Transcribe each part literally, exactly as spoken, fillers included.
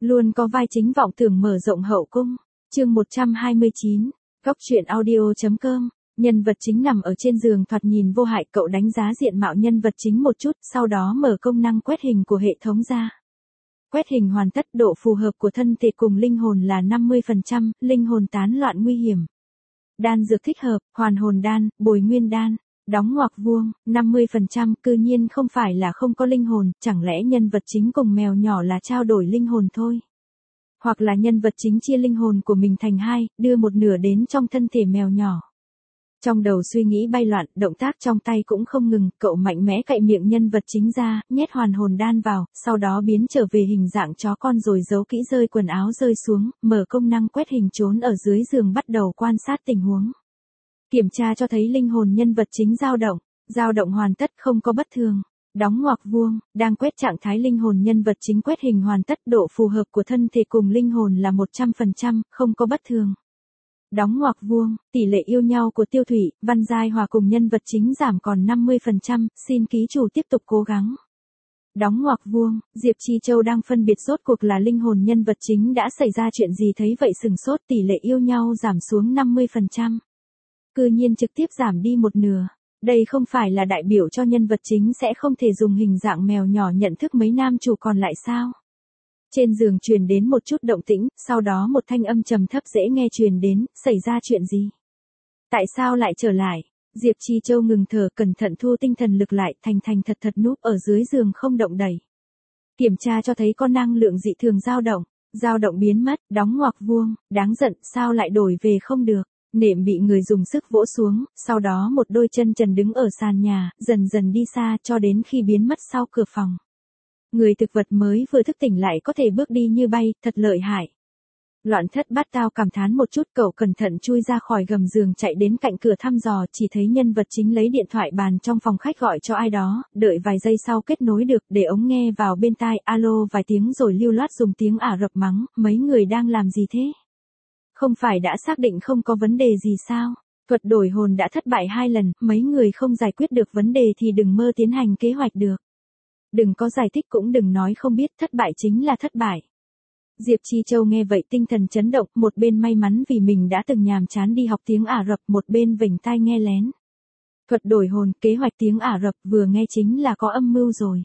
Luôn có vai chính vọng tưởng mở rộng hậu cung. Chương một trăm hai mươi chín, Góc truyện audio.com. Nhân vật chính nằm ở trên giường thoạt nhìn vô hại, cậu đánh giá diện mạo nhân vật chính một chút, sau đó mở công năng quét hình của hệ thống ra. Quét hình hoàn tất, độ phù hợp của thân thể cùng linh hồn là năm mươi phần trăm, linh hồn tán loạn nguy hiểm. Đan dược thích hợp, hoàn hồn đan, bồi nguyên đan. Đóng ngoặc vuông, năm mươi phần trăm, cư nhiên không phải là không có linh hồn, chẳng lẽ nhân vật chính cùng mèo nhỏ là trao đổi linh hồn thôi? Hoặc là nhân vật chính chia linh hồn của mình thành hai, đưa một nửa đến trong thân thể mèo nhỏ. Trong đầu suy nghĩ bay loạn, động tác trong tay cũng không ngừng, cậu mạnh mẽ cạy miệng nhân vật chính ra, nhét hoàn hồn đan vào, sau đó biến trở về hình dạng chó con rồi giấu kỹ rơi quần áo rơi xuống, mở công năng quét hình trốn ở dưới giường bắt đầu quan sát tình huống. Kiểm tra cho thấy linh hồn nhân vật chính dao động, dao động hoàn tất không có bất thường. Đóng ngoặc vuông, đang quét trạng thái linh hồn nhân vật chính quét hình hoàn tất, độ phù hợp của thân thể cùng linh hồn là một trăm phần trăm, không có bất thường. Đóng ngoặc vuông, tỷ lệ yêu nhau của Tiêu Thủy, Văn Giai Hòa cùng nhân vật chính giảm còn năm mươi phần trăm, xin ký chủ tiếp tục cố gắng. Đóng ngoặc vuông, Diệp Chi Châu đang phân biệt rốt cuộc là linh hồn nhân vật chính đã xảy ra chuyện gì, thấy vậy sừng sốt, tỷ lệ yêu nhau giảm xuống năm mươi phần trăm. Cư nhiên trực tiếp giảm đi một nửa. Đây không phải là đại biểu cho nhân vật chính sẽ không thể dùng hình dạng mèo nhỏ nhận thức mấy nam chủ còn lại sao? Trên giường truyền đến một chút động tĩnh, sau đó một thanh âm trầm thấp dễ nghe truyền đến, xảy ra chuyện gì? Tại sao lại trở lại? Diệp Chi Châu ngừng thở, cẩn thận thu tinh thần lực lại, thành thành thật thật núp ở dưới giường không động đậy. Kiểm tra cho thấy có năng lượng dị thường dao động, dao động biến mất, đóng ngoặc vuông, đáng giận, sao lại đổi về không được? Nệm bị người dùng sức vỗ xuống, sau đó một đôi chân trần đứng ở sàn nhà, dần dần đi xa cho đến khi biến mất sau cửa phòng. Người thực vật mới vừa thức tỉnh lại có thể bước đi như bay, thật lợi hại. Loạn thất bát tao cảm thán một chút, cậu cẩn thận chui ra khỏi gầm giường chạy đến cạnh cửa thăm dò, chỉ thấy nhân vật chính lấy điện thoại bàn trong phòng khách gọi cho ai đó, đợi vài giây sau kết nối được, để ống nghe vào bên tai, alo vài tiếng rồi lưu loát dùng tiếng Ả Rập mắng, mấy người đang làm gì thế? Không phải đã xác định không có vấn đề gì sao? Thuật đổi hồn đã thất bại hai lần, mấy người không giải quyết được vấn đề thì đừng mơ tiến hành kế hoạch được. Đừng có giải thích cũng đừng nói không biết, thất bại chính là thất bại. Diệp Chi Châu nghe vậy tinh thần chấn động, một bên may mắn vì mình đã từng nhàm chán đi học tiếng Ả Rập, một bên vểnh tai nghe lén. Thuật đổi hồn, kế hoạch tiếng Ả Rập, vừa nghe chính là có âm mưu rồi.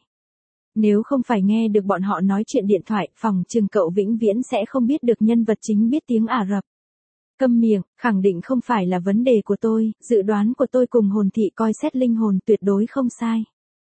Nếu không phải nghe được bọn họ nói chuyện điện thoại, phòng trường cậu vĩnh viễn sẽ không biết được nhân vật chính biết tiếng Ả Rập. Câm miệng, khẳng định không phải là vấn đề của tôi, dự đoán của tôi cùng hồn thị coi xét linh hồn tuyệt đối không sai.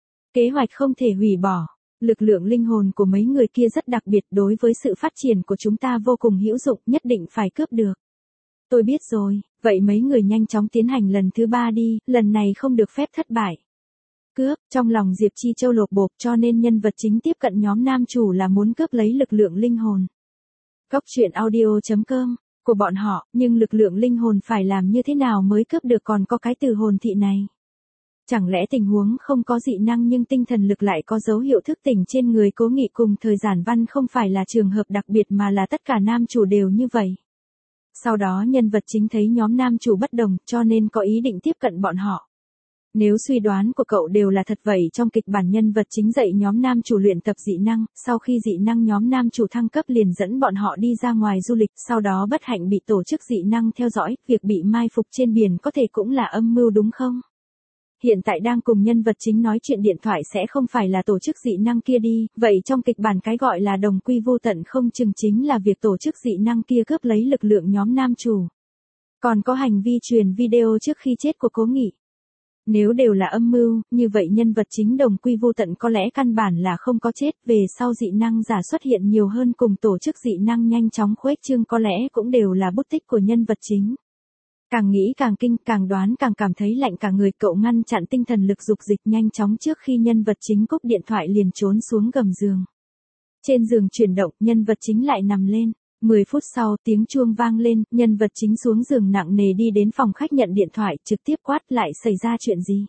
Kế hoạch không thể hủy bỏ. Lực lượng linh hồn của mấy người kia rất đặc biệt, đối với sự phát triển của chúng ta vô cùng hữu dụng, nhất định phải cướp được. Tôi biết rồi, vậy mấy người nhanh chóng tiến hành lần thứ ba đi, lần này không được phép thất bại. Cướp, trong lòng Diệp Chi Châu lột bột, cho nên nhân vật chính tiếp cận nhóm nam chủ là muốn cướp lấy lực lượng linh hồn. Góc truyện audio.com của bọn họ, nhưng lực lượng linh hồn phải làm như thế nào mới cướp được, còn có cái từ hồn thị này. Chẳng lẽ tình huống không có dị năng nhưng tinh thần lực lại có dấu hiệu thức tỉnh trên người Cố Nghị cùng Thời Giản Văn không phải là trường hợp đặc biệt mà là tất cả nam chủ đều như vậy. Sau đó nhân vật chính thấy nhóm nam chủ bất đồng cho nên có ý định tiếp cận bọn họ. Nếu suy đoán của cậu đều là thật vậy, trong kịch bản nhân vật chính dạy nhóm nam chủ luyện tập dị năng, sau khi dị năng nhóm nam chủ thăng cấp liền dẫn bọn họ đi ra ngoài du lịch, sau đó bất hạnh bị tổ chức dị năng theo dõi, việc bị mai phục trên biển có thể cũng là âm mưu đúng không? Hiện tại đang cùng nhân vật chính nói chuyện điện thoại sẽ không phải là tổ chức dị năng kia đi, vậy trong kịch bản cái gọi là đồng quy vô tận không chừng chính là việc tổ chức dị năng kia cướp lấy lực lượng nhóm nam chủ. Còn có hành vi truyền video trước khi chết của Cố Nghị. Nếu đều là âm mưu, như vậy nhân vật chính đồng quy vô tận có lẽ căn bản là không có chết, về sau dị năng giả xuất hiện nhiều hơn cùng tổ chức dị năng nhanh chóng khuếch trương có lẽ cũng đều là bút tích của nhân vật chính. Càng nghĩ càng kinh, càng đoán càng cảm thấy lạnh cả người, cậu ngăn chặn tinh thần lực dục dịch nhanh chóng trước khi nhân vật chính cúp điện thoại liền trốn xuống gầm giường. Trên giường chuyển động, nhân vật chính lại nằm lên. mười phút sau, tiếng chuông vang lên, nhân vật chính xuống giường nặng nề đi đến phòng khách nhận điện thoại, trực tiếp quát lại xảy ra chuyện gì.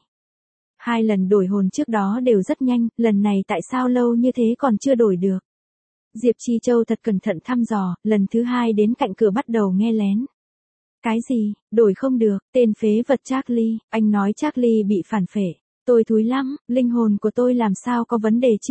Hai lần đổi hồn trước đó đều rất nhanh, lần này tại sao lâu như thế còn chưa đổi được. Diệp Chi Châu thật cẩn thận thăm dò, lần thứ hai đến cạnh cửa bắt đầu nghe lén. Cái gì, đổi không được, tên phế vật Charlie, anh nói Charlie bị phản phệ. Tôi thúi lắm, linh hồn của tôi làm sao có vấn đề chứ?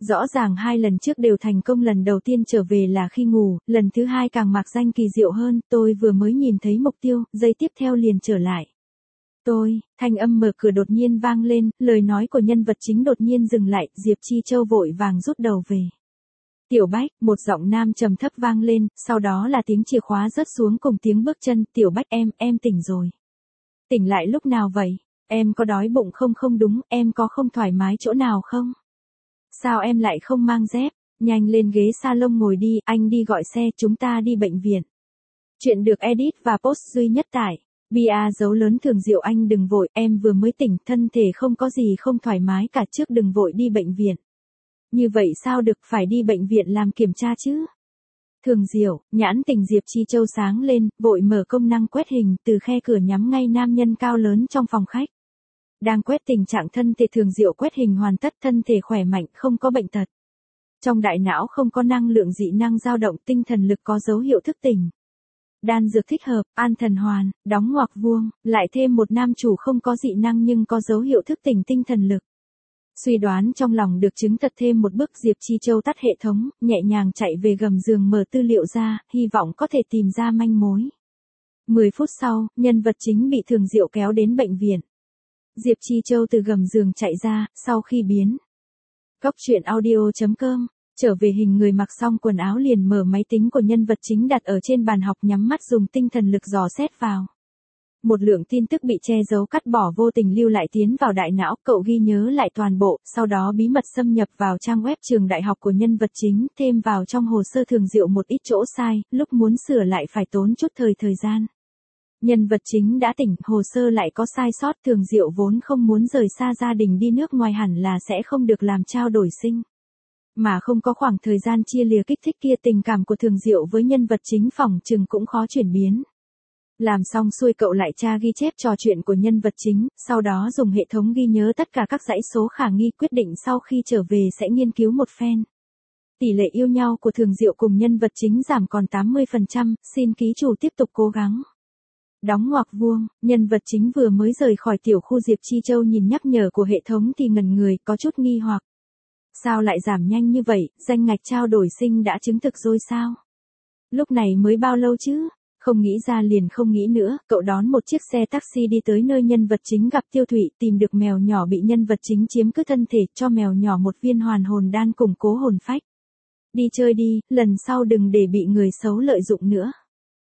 Rõ ràng hai lần trước đều thành công, lần đầu tiên trở về là khi ngủ, lần thứ hai càng mạc danh kỳ diệu hơn, tôi vừa mới nhìn thấy mục tiêu, giây tiếp theo liền trở lại. Tôi, thanh âm mở cửa đột nhiên vang lên, lời nói của nhân vật chính đột nhiên dừng lại, Diệp Chi Châu vội vàng rút đầu về. Tiểu Bách, một giọng nam trầm thấp vang lên, sau đó là tiếng chìa khóa rớt xuống cùng tiếng bước chân, Tiểu Bách em, em tỉnh rồi. Tỉnh lại lúc nào vậy? Em có đói bụng không? Không đúng, em có không thoải mái chỗ nào không? Sao em lại không mang dép? Nhanh lên ghế salon ngồi đi, anh đi gọi xe, chúng ta đi bệnh viện. Chuyện được edit và post duy nhất tại bia dấu lớn Thường Diệu. Anh đừng vội, em vừa mới tỉnh, thân thể không có gì không thoải mái cả, trước đừng vội đi bệnh viện. Như vậy sao được, phải đi bệnh viện làm kiểm tra chứ? Thường Diệu, nhãn tình Diệp Chi Châu sáng lên, vội mở công năng quét hình, từ khe cửa nhắm ngay nam nhân cao lớn trong phòng khách. Đang quét tình trạng thân thể, Thường Diệu quét hình hoàn tất, thân thể khỏe mạnh, không có bệnh tật. Trong đại não không có năng lượng dị năng dao động, tinh thần lực có dấu hiệu thức tỉnh. Đan dược thích hợp, an thần hoàn, đóng ngoặc vuông, lại thêm một nam chủ không có dị năng nhưng có dấu hiệu thức tỉnh tinh thần lực. Suy đoán trong lòng được chứng thật, thêm một bước, Diệp Chi Châu tắt hệ thống, nhẹ nhàng chạy về gầm giường mở tư liệu ra, hy vọng có thể tìm ra manh mối. mười phút sau, nhân vật chính bị Thường Diệu kéo đến bệnh viện. Diệp Chi Châu từ gầm giường chạy ra, sau khi biến. Góc truyện audio chấm com, trở về hình người, mặc xong quần áo liền mở máy tính của nhân vật chính đặt ở trên bàn học, nhắm mắt dùng tinh thần lực dò xét vào. Một lượng tin tức bị che giấu cắt bỏ vô tình lưu lại tiến vào đại não, cậu ghi nhớ lại toàn bộ, sau đó bí mật xâm nhập vào trang web trường đại học của nhân vật chính, thêm vào trong hồ sơ Thường Diệu một ít chỗ sai, lúc muốn sửa lại phải tốn chút thời thời gian. Nhân vật chính đã tỉnh, hồ sơ lại có sai sót, Thường Diệu vốn không muốn rời xa gia đình đi nước ngoài, hẳn là sẽ không được làm trao đổi sinh. Mà không có khoảng thời gian chia lìa kích thích kia, tình cảm của Thường Diệu với nhân vật chính phỏng chừng cũng khó chuyển biến. Làm xong xuôi, cậu lại tra ghi chép trò chuyện của nhân vật chính, sau đó dùng hệ thống ghi nhớ tất cả các dãy số khả nghi, quyết định sau khi trở về sẽ nghiên cứu một phen. Tỷ lệ yêu nhau của Thường Diệu cùng nhân vật chính giảm còn tám mươi phần trăm, xin ký chủ tiếp tục cố gắng. Đóng ngoặc vuông, nhân vật chính vừa mới rời khỏi tiểu khu, Diệp Chi Châu nhìn nhắc nhở của hệ thống thì ngẩn người, có chút nghi hoặc. Sao lại giảm nhanh như vậy, danh ngạch trao đổi sinh đã chứng thực rồi sao? Lúc này mới bao lâu chứ? Không nghĩ ra liền không nghĩ nữa, cậu đón một chiếc xe taxi đi tới nơi nhân vật chính gặp Tiêu Thụy, tìm được mèo nhỏ bị nhân vật chính chiếm cứ thân thể, cho mèo nhỏ một viên hoàn hồn đan củng cố hồn phách. Đi chơi đi, lần sau đừng để bị người xấu lợi dụng nữa.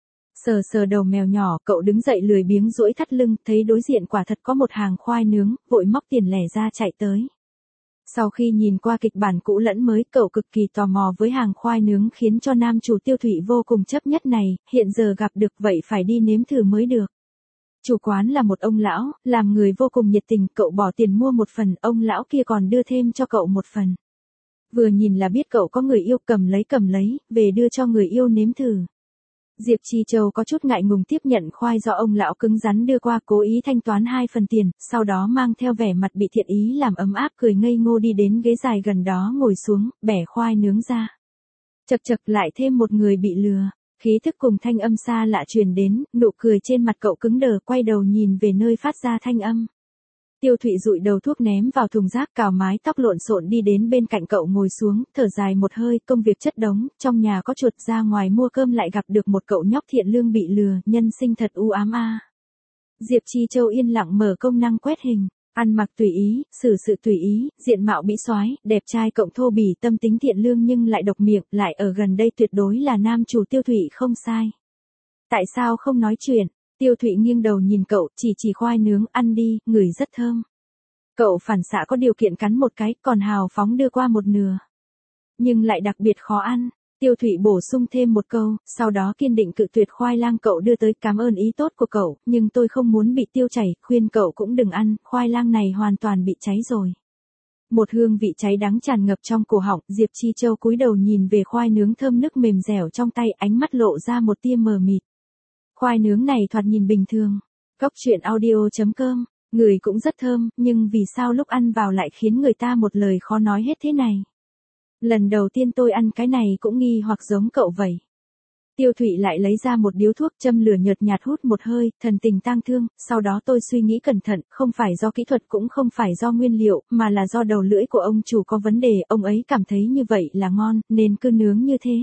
Sờ sờ đầu mèo nhỏ, cậu đứng dậy lười biếng duỗi thắt lưng, thấy đối diện quả thật có một hàng khoai nướng, vội móc tiền lẻ ra chạy tới. Sau khi nhìn qua kịch bản cũ lẫn mới, cậu cực kỳ tò mò với hàng khoai nướng khiến cho nam chủ Tiêu Thụy vô cùng chấp nhất này, hiện giờ gặp được vậy phải đi nếm thử mới được. Chủ quán là một ông lão, làm người vô cùng nhiệt tình, cậu bỏ tiền mua một phần, ông lão kia còn đưa thêm cho cậu một phần. Vừa nhìn là biết cậu có người yêu, cầm lấy cầm lấy, về đưa cho người yêu nếm thử. Diệp Chi Châu có chút ngại ngùng tiếp nhận khoai do ông lão cứng rắn đưa qua, cố ý thanh toán hai phần tiền, sau đó mang theo vẻ mặt bị thiện ý làm ấm áp, cười ngây ngô đi đến ghế dài gần đó ngồi xuống, bẻ khoai nướng ra. Chật chật, lại thêm một người bị lừa. Khí thức cùng thanh âm xa lạ truyền đến, nụ cười trên mặt cậu cứng đờ, quay đầu nhìn về nơi phát ra thanh âm. Tiêu Thụy dụi đầu thuốc ném vào thùng rác, cào mái tóc lộn xộn đi đến bên cạnh cậu ngồi xuống, thở dài một hơi, công việc chất đống, trong nhà có chuột, ra ngoài mua cơm lại gặp được một cậu nhóc thiện lương bị lừa, nhân sinh thật u ám a. Diệp Chi Châu yên lặng mở công năng quét hình, ăn mặc tùy ý, xử sự tùy ý, diện mạo mỹ soái, đẹp trai cộng thô bỉ, tâm tính thiện lương nhưng lại độc miệng, lại ở gần đây tuyệt đối là nam chủ Tiêu Thụy không sai. Tại sao không nói chuyện? Tiêu Thụy nghiêng đầu nhìn cậu, chỉ chỉ khoai nướng, ăn đi, ngửi rất thơm. Cậu phản xạ có điều kiện cắn một cái, còn hào phóng đưa qua một nửa. Nhưng lại đặc biệt khó ăn. Tiêu Thụy bổ sung thêm một câu, sau đó kiên định cự tuyệt khoai lang cậu đưa tới, cảm ơn ý tốt của cậu, nhưng tôi không muốn bị tiêu chảy, khuyên cậu cũng đừng ăn, khoai lang này hoàn toàn bị cháy rồi. Một hương vị cháy đắng tràn ngập trong cổ họng, Diệp Chi Châu cúi đầu nhìn về khoai nướng thơm nức mềm dẻo trong tay, ánh mắt lộ ra một tia mờ mịt. Khoai nướng này thoạt nhìn bình thường. Góc truyện audio chấm com, người cũng rất thơm, nhưng vì sao lúc ăn vào lại khiến người ta một lời khó nói hết thế này? Lần đầu tiên tôi ăn cái này cũng nghi hoặc giống cậu vậy. Tiêu Thụy lại lấy ra một điếu thuốc châm lửa nhợt nhạt hút một hơi, thần tình tang thương, sau đó tôi suy nghĩ cẩn thận, không phải do kỹ thuật cũng không phải do nguyên liệu, mà là do đầu lưỡi của ông chủ có vấn đề, ông ấy cảm thấy như vậy là ngon, nên cứ nướng như thế.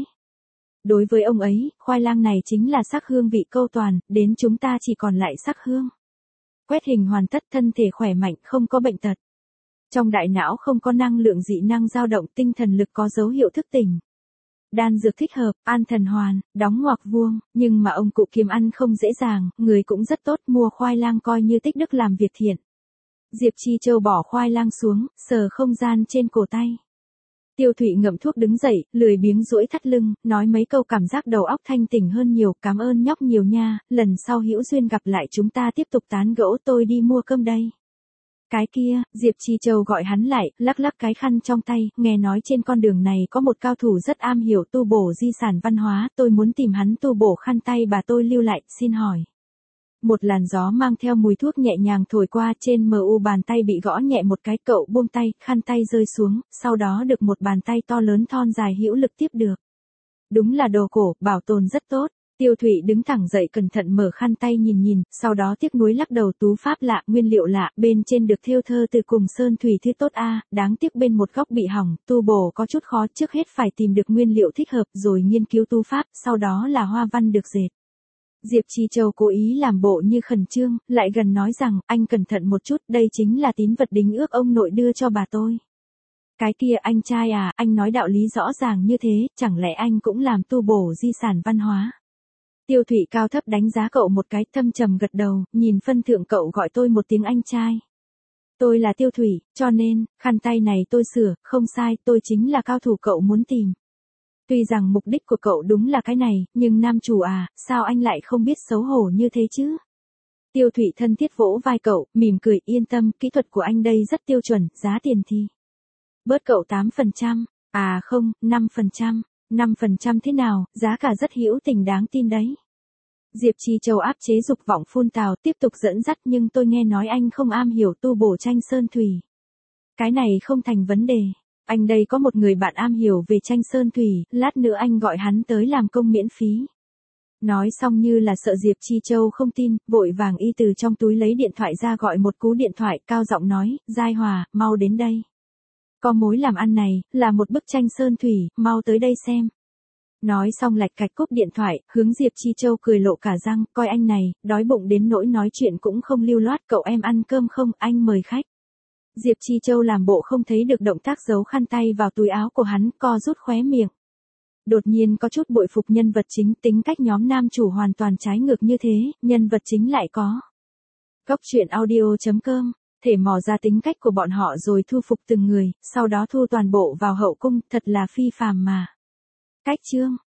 Đối với ông ấy, khoai lang này chính là sắc hương vị câu toàn, đến chúng ta chỉ còn lại sắc hương. Quét hình hoàn tất, thân thể khỏe mạnh, không có bệnh tật. Trong đại não không có năng lượng dị năng dao động, tinh thần lực có dấu hiệu thức tỉnh. Đan dược thích hợp, an thần hoàn, đóng ngoặc vuông, nhưng mà ông cụ kiếm ăn không dễ dàng, người cũng rất tốt, mua khoai lang coi như tích đức làm việc thiện. Diệp Chi Châu bỏ khoai lang xuống, sờ không gian trên cổ tay. Tiêu Thụy ngậm thuốc đứng dậy, lười biếng duỗi thắt lưng, nói mấy câu cảm giác đầu óc thanh tỉnh hơn nhiều, cảm ơn nhóc nhiều nha, lần sau hữu duyên gặp lại chúng ta tiếp tục tán gẫu, tôi đi mua cơm đây. Cái kia, Diệp Chi Châu gọi hắn lại, lắc lắc cái khăn trong tay, nghe nói trên con đường này có một cao thủ rất am hiểu tu bổ di sản văn hóa, tôi muốn tìm hắn tu bổ khăn tay bà tôi lưu lại, xin hỏi. Một làn gió mang theo mùi thuốc nhẹ nhàng thổi qua, trên mờ u bàn tay bị gõ nhẹ một cái, cậu buông tay, khăn tay rơi xuống, sau đó được một bàn tay to lớn thon dài hữu lực tiếp được. Đúng là đồ cổ, bảo tồn rất tốt. Tiêu Thụy đứng thẳng dậy cẩn thận mở khăn tay nhìn nhìn, sau đó tiếc nuối lắc đầu, tú pháp lạ, nguyên liệu lạ, bên trên được thêu thơ từ cùng sơn thủy thứ tốt a, đáng tiếc bên một góc bị hỏng, tu bổ có chút khó, trước hết phải tìm được nguyên liệu thích hợp rồi nghiên cứu tú pháp, sau đó là hoa văn được dệt. Diệp Chi Châu cố ý làm bộ như khẩn trương, lại gần nói rằng, anh cẩn thận một chút, đây chính là tín vật đính ước ông nội đưa cho bà tôi. Cái kia anh trai à, anh nói đạo lý rõ ràng như thế, chẳng lẽ anh cũng làm tu bổ di sản văn hóa? Tiêu Thụy cao thấp đánh giá cậu một cái, thâm trầm gật đầu, nhìn phân thượng cậu gọi tôi một tiếng anh trai. Tôi là Tiêu Thụy, cho nên, khăn tay này tôi sửa, không sai, tôi chính là cao thủ cậu muốn tìm. Tuy rằng mục đích của cậu đúng là cái này, nhưng nam chủ à, sao anh lại không biết xấu hổ như thế chứ? Tiêu Thụy thân thiết vỗ vai cậu, mỉm cười, yên tâm, kỹ thuật của anh đây rất tiêu chuẩn, giá tiền thì. Bớt cậu tám phần trăm, à không, năm phần trăm. năm phần trăm thế nào, giá cả rất hữu tình đáng tin đấy. Diệp Chi Châu áp chế dục vọng phun tào, tiếp tục dẫn dắt, nhưng tôi nghe nói anh không am hiểu tu bổ tranh sơn thủy. Cái này không thành vấn đề. Anh đây có một người bạn am hiểu về tranh sơn thủy, lát nữa anh gọi hắn tới làm công miễn phí. Nói xong như là sợ Diệp Chi Châu không tin, vội vàng y từ trong túi lấy điện thoại ra gọi một cú điện thoại, cao giọng nói, Giai Hòa, mau đến đây. Có mối làm ăn này, là một bức tranh sơn thủy, mau tới đây xem. Nói xong lạch cạch cúp điện thoại, hướng Diệp Chi Châu cười lộ cả răng, coi anh này, đói bụng đến nỗi nói chuyện cũng không lưu loát, cậu em ăn cơm không, anh mời khách. Diệp Chi Châu làm bộ không thấy được động tác giấu khăn tay vào túi áo của hắn, co rút khóe miệng. Đột nhiên có chút bội phục nhân vật chính, tính cách nhóm nam chủ hoàn toàn trái ngược như thế, nhân vật chính lại có. Góc truyện audio chấm com thể mò ra tính cách của bọn họ rồi thu phục từng người, sau đó thu toàn bộ vào hậu cung, thật là phi phàm mà. Cách chương